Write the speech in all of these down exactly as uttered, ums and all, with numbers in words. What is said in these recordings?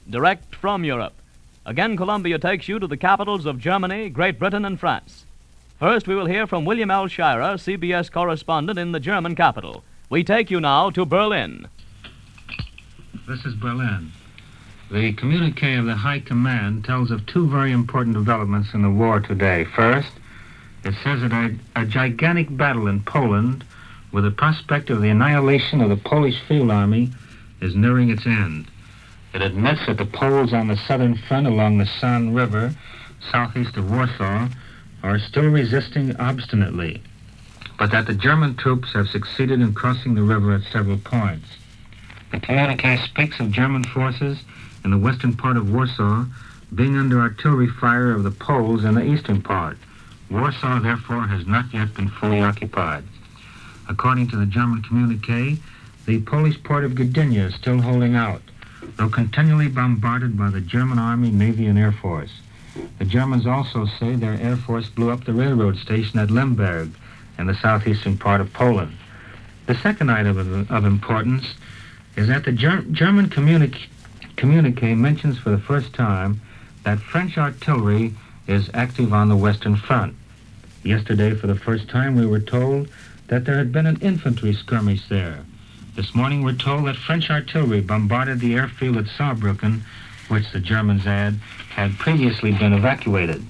direct from Europe. Again, Columbia takes you to the capitals of Germany, Great Britain, and France. First, we will hear from William L. Shirer, C B S correspondent in the German capital. We take you now to Berlin. This is Berlin. The communique of the High Command tells of two very important developments in the war today. First, it says that a, a gigantic battle in Poland with the prospect of the annihilation of the Polish Field Army is nearing its end. It admits that the Poles on the southern front along the San River, southeast of Warsaw, are still resisting obstinately, but that the German troops have succeeded in crossing the river at several points. The communique speaks of German forces in the western part of Warsaw being under artillery fire of the Poles in the eastern part. Warsaw, therefore, has not yet been fully occupied. According to the German communique, the Polish port of Gdynia is still holding out, though continually bombarded by the German Army, Navy, and Air Force. The Germans also say their Air Force blew up the railroad station at Lemberg in the southeastern part of Poland. The second item of, of importance is that the Ger- German communique, communique mentions for the first time that French artillery is active on the Western Front. Yesterday, for the first time, we were told that there had been an infantry skirmish there. This morning, we're told that French artillery bombarded the airfield at Saarbrücken, which the Germans add had previously been evacuated.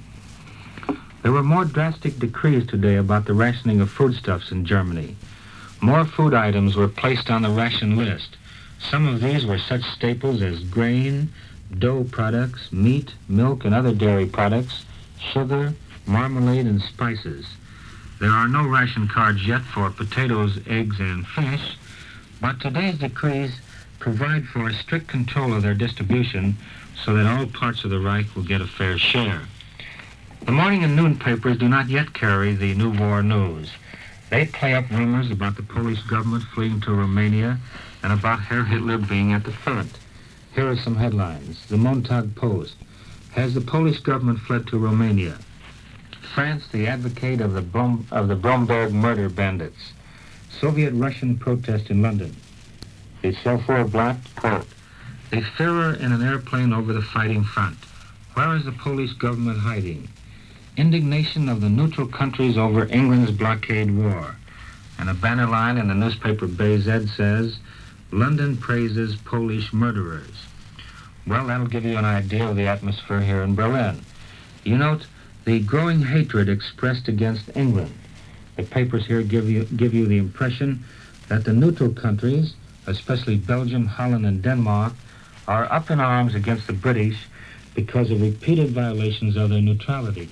There were more drastic decrees today about the rationing of foodstuffs in Germany. More food items were placed on the ration list. Some of these were such staples as grain, dough products, meat, milk, and other dairy products, sugar, marmalade, and spices. There are no ration cards yet for potatoes, eggs, and fish, but today's decrees provide for a strict control of their distribution so that all parts of the Reich will get a fair share. The morning and noon papers do not yet carry the new war news. They play up rumors about the Polish government fleeing to Romania and about Herr Hitler being at the front. Here are some headlines. The Montag Post. Has the Polish government fled to Romania? France, the advocate of the, Brom- of the Bromberg murder bandits. Soviet-Russian protest in London. The Self-Blatt, quote, the Führer in an airplane over the fighting front. Where is the Polish government hiding? Indignation of the neutral countries over England's blockade war. And a banner line in the newspaper B Z says, London praises Polish murderers. Well, that'll give you an idea of the atmosphere here in Berlin. You note the growing hatred expressed against England. The papers here give you, give you the impression that the neutral countries, especially Belgium, Holland, and Denmark, are up in arms against the British because of repeated violations of their neutrality.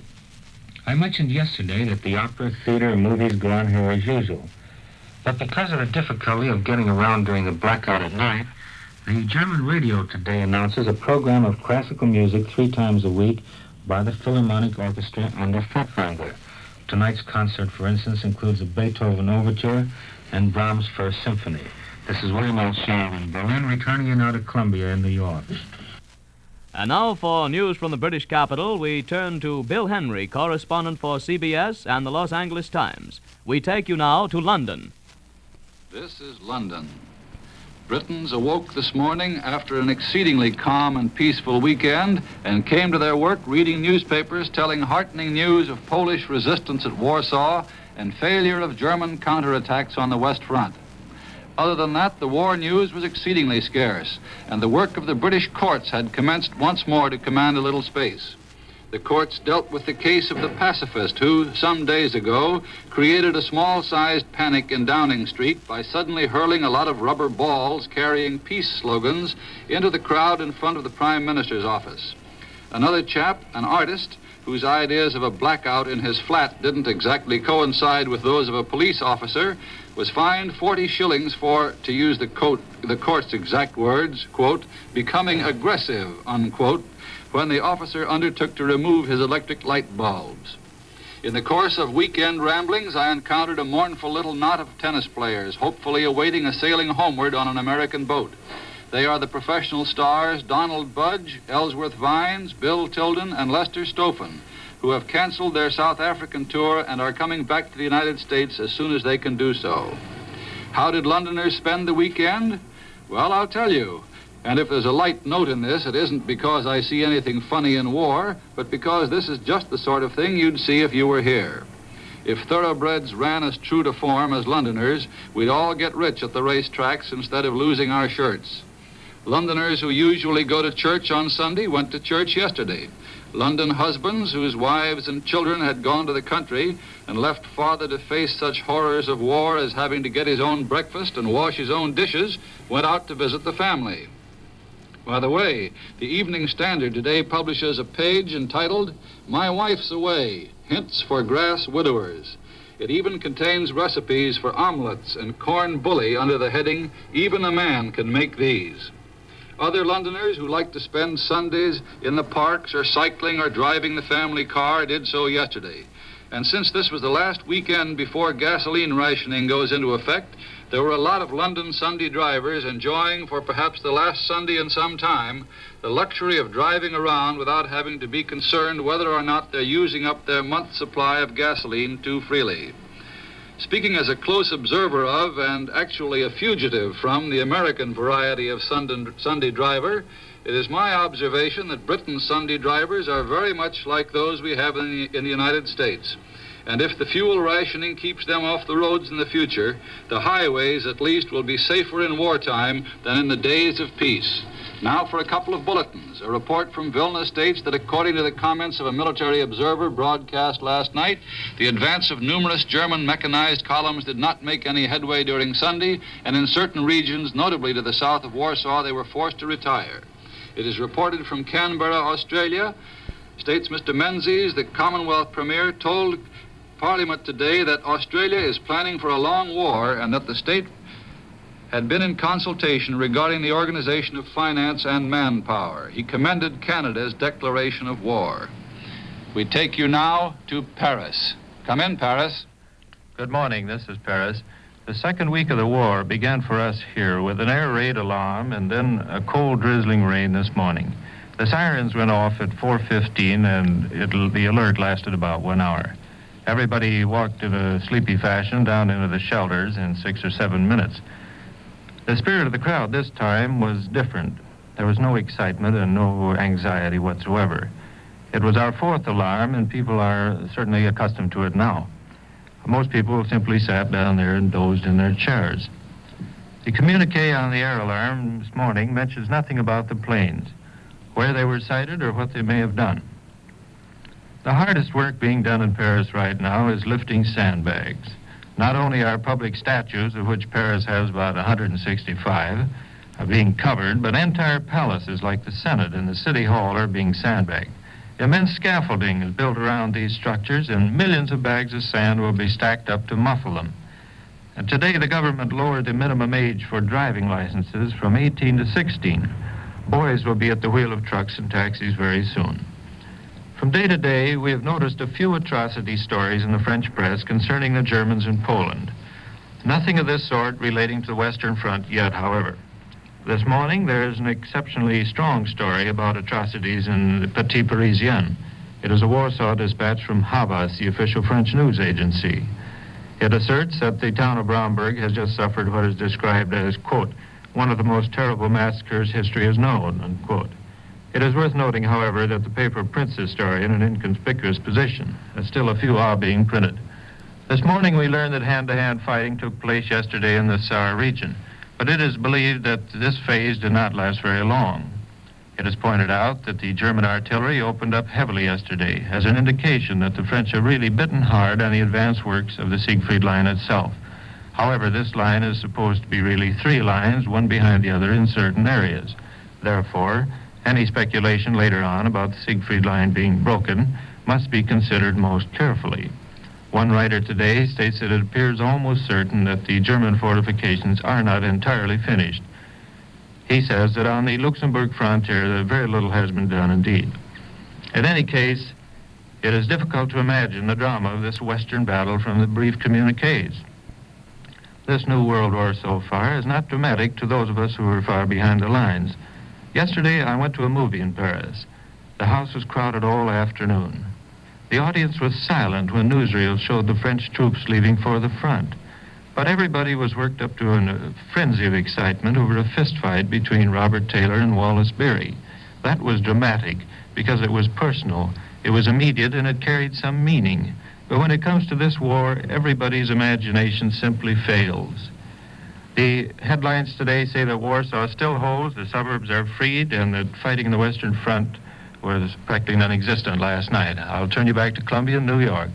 I mentioned yesterday that the opera, theater, and movies go on here as usual. But because of the difficulty of getting around during the blackout at night, the German radio today announces a program of classical music three times a week by the Philharmonic Orchestra under Furtwängler. Tonight's concert, for instance, includes a Beethoven overture and Brahms' First Symphony. This is William L. Shirer in Berlin, returning you now to Columbia in New York. And now for news from the British capital, we turn to Bill Henry, correspondent for C B S and the Los Angeles Times. We take you now to London. This is London. Britons awoke this morning after an exceedingly calm and peaceful weekend and came to their work reading newspapers telling heartening news of Polish resistance at Warsaw and failure of German counterattacks on the West Front. Other than that, the war news was exceedingly scarce, and the work of the British courts had commenced once more to command a little space. The courts dealt with the case of the pacifist who, some days ago, created a small-sized panic in Downing Street by suddenly hurling a lot of rubber balls carrying peace slogans into the crowd in front of the Prime Minister's office. Another chap, an artist, whose ideas of a blackout in his flat didn't exactly coincide with those of a police officer, was fined forty shillings for, to use the, court, the court's exact words, quote, becoming aggressive, unquote, when the officer undertook to remove his electric light bulbs. In the course of weekend ramblings, I encountered a mournful little knot of tennis players, hopefully awaiting a sailing homeward on an American boat. They are the professional stars Donald Budge, Ellsworth Vines, Bill Tilden, and Lester Stophen, who have canceled their South African tour and are coming back to the United States as soon as they can do so. How did Londoners spend the weekend? Well, I'll tell you. And if there's a light note in this, it isn't because I see anything funny in war, but because this is just the sort of thing you'd see if you were here. If thoroughbreds ran as true to form as Londoners, we'd all get rich at the racetracks instead of losing our shirts. Londoners who usually go to church on Sunday went to church yesterday. London husbands whose wives and children had gone to the country and left father to face such horrors of war as having to get his own breakfast and wash his own dishes went out to visit the family. By the way, the Evening Standard today publishes a page entitled, "My Wife's Away, Hints for Grass Widowers." It even contains recipes for omelets and corn bully under the heading, "Even a Man Can Make These." Other Londoners who like to spend Sundays in the parks or cycling or driving the family car did so yesterday. And since this was the last weekend before gasoline rationing goes into effect, there were a lot of London Sunday drivers enjoying, for perhaps the last Sunday in some time, the luxury of driving around without having to be concerned whether or not they're using up their month's supply of gasoline too freely. Speaking as a close observer of, and actually a fugitive from, the American variety of Sunday driver, it is my observation that Britain's Sunday drivers are very much like those we have in the, in the United States. And if the fuel rationing keeps them off the roads in the future, the highways at least will be safer in wartime than in the days of peace. Now for a couple of bulletins. A report from Vilna states that according to the comments of a military observer broadcast last night, the advance of numerous German mechanized columns did not make any headway during Sunday, and in certain regions, notably to the south of Warsaw, they were forced to retire. It is reported from Canberra, Australia, states Mister Menzies, the Commonwealth Premier, told Parliament today that Australia is planning for a long war and that the state had been in consultation regarding the organization of finance and manpower. He commended Canada's declaration of war. We take you now to Paris. Come in, Paris. Good morning, this is Paris. The second week of the war began for us here with an air raid alarm and then a cold, drizzling rain this morning. The sirens went off at four fifteen and it'll, the alert lasted about one hour. Everybody walked in a sleepy fashion down into the shelters in six or seven minutes. The spirit of the crowd this time was different. There was no excitement and no anxiety whatsoever. It was our fourth alarm, and people are certainly accustomed to it now. Most people simply sat down there and dozed in their chairs. The communique on the air alarm this morning mentions nothing about the planes, where they were sighted or what they may have done. The hardest work being done in Paris right now is lifting sandbags. Not only are public statues, of which Paris has about one hundred sixty-five, are being covered, but entire palaces like the Senate and the City Hall are being sandbagged. Immense scaffolding is built around these structures, and millions of bags of sand will be stacked up to muffle them. And today, the government lowered the minimum age for driving licenses from eighteen to sixteen. Boys will be at the wheel of trucks and taxis very soon. From day to day, we have noticed a few atrocity stories in the French press concerning the Germans in Poland. Nothing of this sort relating to the Western Front yet, however. This morning, there is an exceptionally strong story about atrocities in the Petit Parisien. It is a Warsaw dispatch from Havas, the official French news agency. It asserts that the town of Bromberg has just suffered what is described as, quote, one of the most terrible massacres history has known, unquote. It is worth noting, however, that the paper prints this story in an inconspicuous position, as still a few are being printed. This morning we learned that hand-to-hand fighting took place yesterday in the Saar region, but it is believed that this phase did not last very long. It is pointed out that the German artillery opened up heavily yesterday as an indication that the French have really bitten hard on the advance works of the Siegfried Line itself. However, this line is supposed to be really three lines, one behind the other in certain areas. Therefore, any speculation later on about the Siegfried Line being broken must be considered most carefully. One writer today states that it appears almost certain that the German fortifications are not entirely finished. He says that on the Luxembourg frontier, very little has been done indeed. In any case, it is difficult to imagine the drama of this Western battle from the brief communiques. This new World War so far is not dramatic to those of us who are far behind the lines. Yesterday, I went to a movie in Paris. The house was crowded all afternoon. The audience was silent when newsreels showed the French troops leaving for the front. But everybody was worked up to a frenzy of excitement over a fist fight between Robert Taylor and Wallace Beery. That was dramatic because it was personal, it was immediate, and it carried some meaning. But when it comes to this war, everybody's imagination simply fails. The headlines today say that Warsaw still holds, the suburbs are freed, and that fighting in the Western Front was practically non-existent last night. I'll turn you back to Columbia, New York.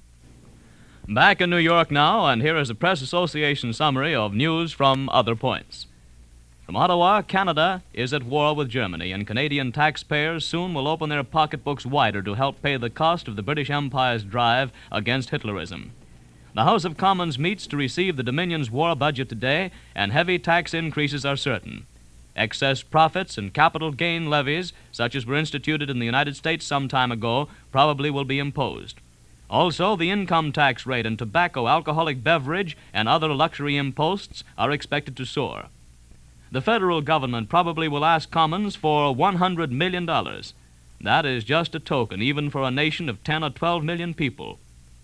Back in New York now, and here is a Press Association summary of news from other points. From Ottawa, Canada is at war with Germany, and Canadian taxpayers soon will open their pocketbooks wider to help pay the cost of the British Empire's drive against Hitlerism. The House of Commons meets to receive the Dominion's war budget today, and heavy tax increases are certain. Excess profits and capital gain levies, such as were instituted in the United States some time ago, probably will be imposed. Also, the income tax rate and tobacco, alcoholic beverage, and other luxury imposts are expected to soar. The federal government probably will ask Commons for one hundred million dollars. That is just a token, even for a nation of ten or twelve million people.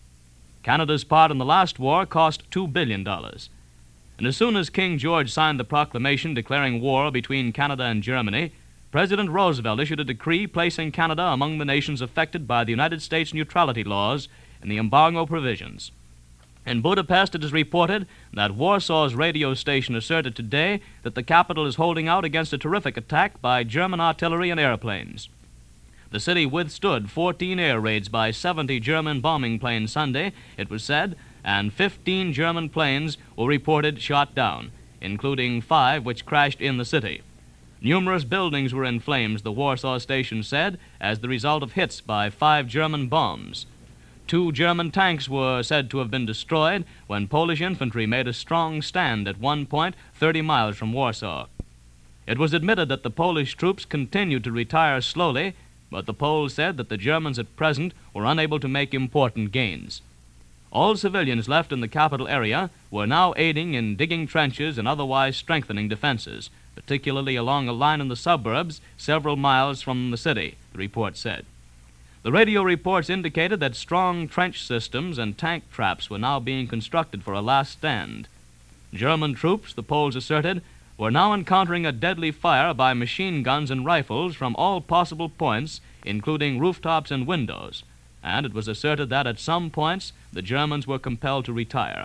Canada's part in the last war cost two billion dollars. And as soon as King George signed the proclamation declaring war between Canada and Germany, President Roosevelt issued a decree placing Canada among the nations affected by the United States neutrality laws and the embargo provisions. In Budapest, it is reported that Warsaw's radio station asserted today that the capital is holding out against a terrific attack by German artillery and airplanes. The city withstood fourteen air raids by seventy German bombing planes Sunday, it was said, and fifteen German planes were reported shot down, including five which crashed in the city. Numerous buildings were in flames, the Warsaw station said, as the result of hits by five German bombs. Two German tanks were said to have been destroyed when Polish infantry made a strong stand at one point thirty miles from Warsaw. It was admitted that the Polish troops continued to retire slowly, but the Poles said that the Germans at present were unable to make important gains. All civilians left in the capital area were now aiding in digging trenches and otherwise strengthening defenses, particularly along a line in the suburbs several miles from the city, the report said. The radio reports indicated that strong trench systems and tank traps were now being constructed for a last stand. German troops, the Poles asserted, were now encountering a deadly fire by machine guns and rifles from all possible points, including rooftops and windows, and it was asserted that at some points the Germans were compelled to retire.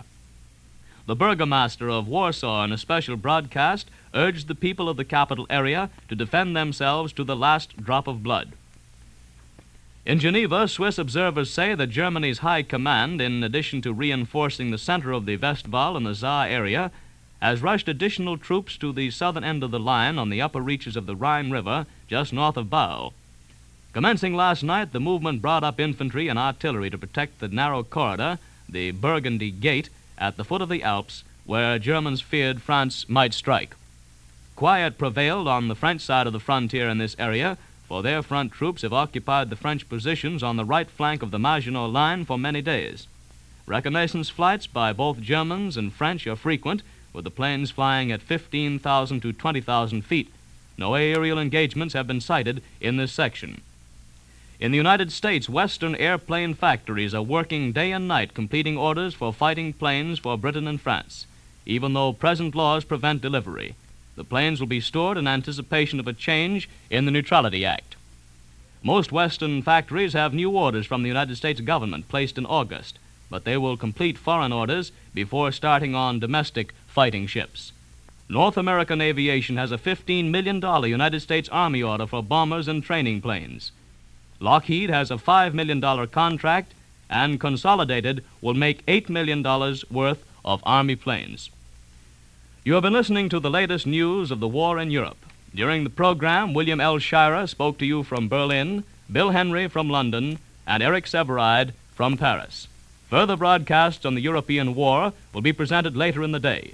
The burgomaster of Warsaw, in a special broadcast, urged the people of the capital area to defend themselves to the last drop of blood. In Geneva, Swiss observers say that Germany's high command, in addition to reinforcing the center of the Westphal and the Saar area, has rushed additional troops to the southern end of the line on the upper reaches of the Rhine River, just north of Bau. Commencing last night, the movement brought up infantry and artillery to protect the narrow corridor, the Burgundy Gate, at the foot of the Alps, where Germans feared France might strike. Quiet prevailed on the French side of the frontier in this area, for their front troops have occupied the French positions on the right flank of the Maginot Line for many days. Reconnaissance flights by both Germans and French are frequent, with the planes flying at fifteen thousand to twenty thousand feet. No aerial engagements have been sighted in this section. In the United States, Western airplane factories are working day and night completing orders for fighting planes for Britain and France, even though present laws prevent delivery. The planes will be stored in anticipation of a change in the Neutrality Act. Most Western factories have new orders from the United States government placed in August, but they will complete foreign orders before starting on domestic fighting ships. North American Aviation has a fifteen million dollars United States Army order for bombers and training planes. Lockheed has a five million dollars contract, and Consolidated will make eight million dollars worth of Army planes. You have been listening to the latest news of the war in Europe. During the program, William L. Shirer spoke to you from Berlin, Bill Henry from London, and Eric Severide from Paris. Further broadcasts on the European war will be presented later in the day.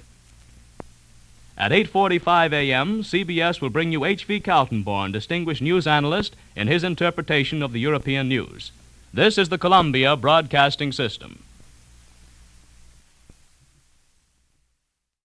At eight forty-five a.m., C B S will bring you H V Kaltenborn, distinguished news analyst, in his interpretation of the European news. This is the Columbia Broadcasting System.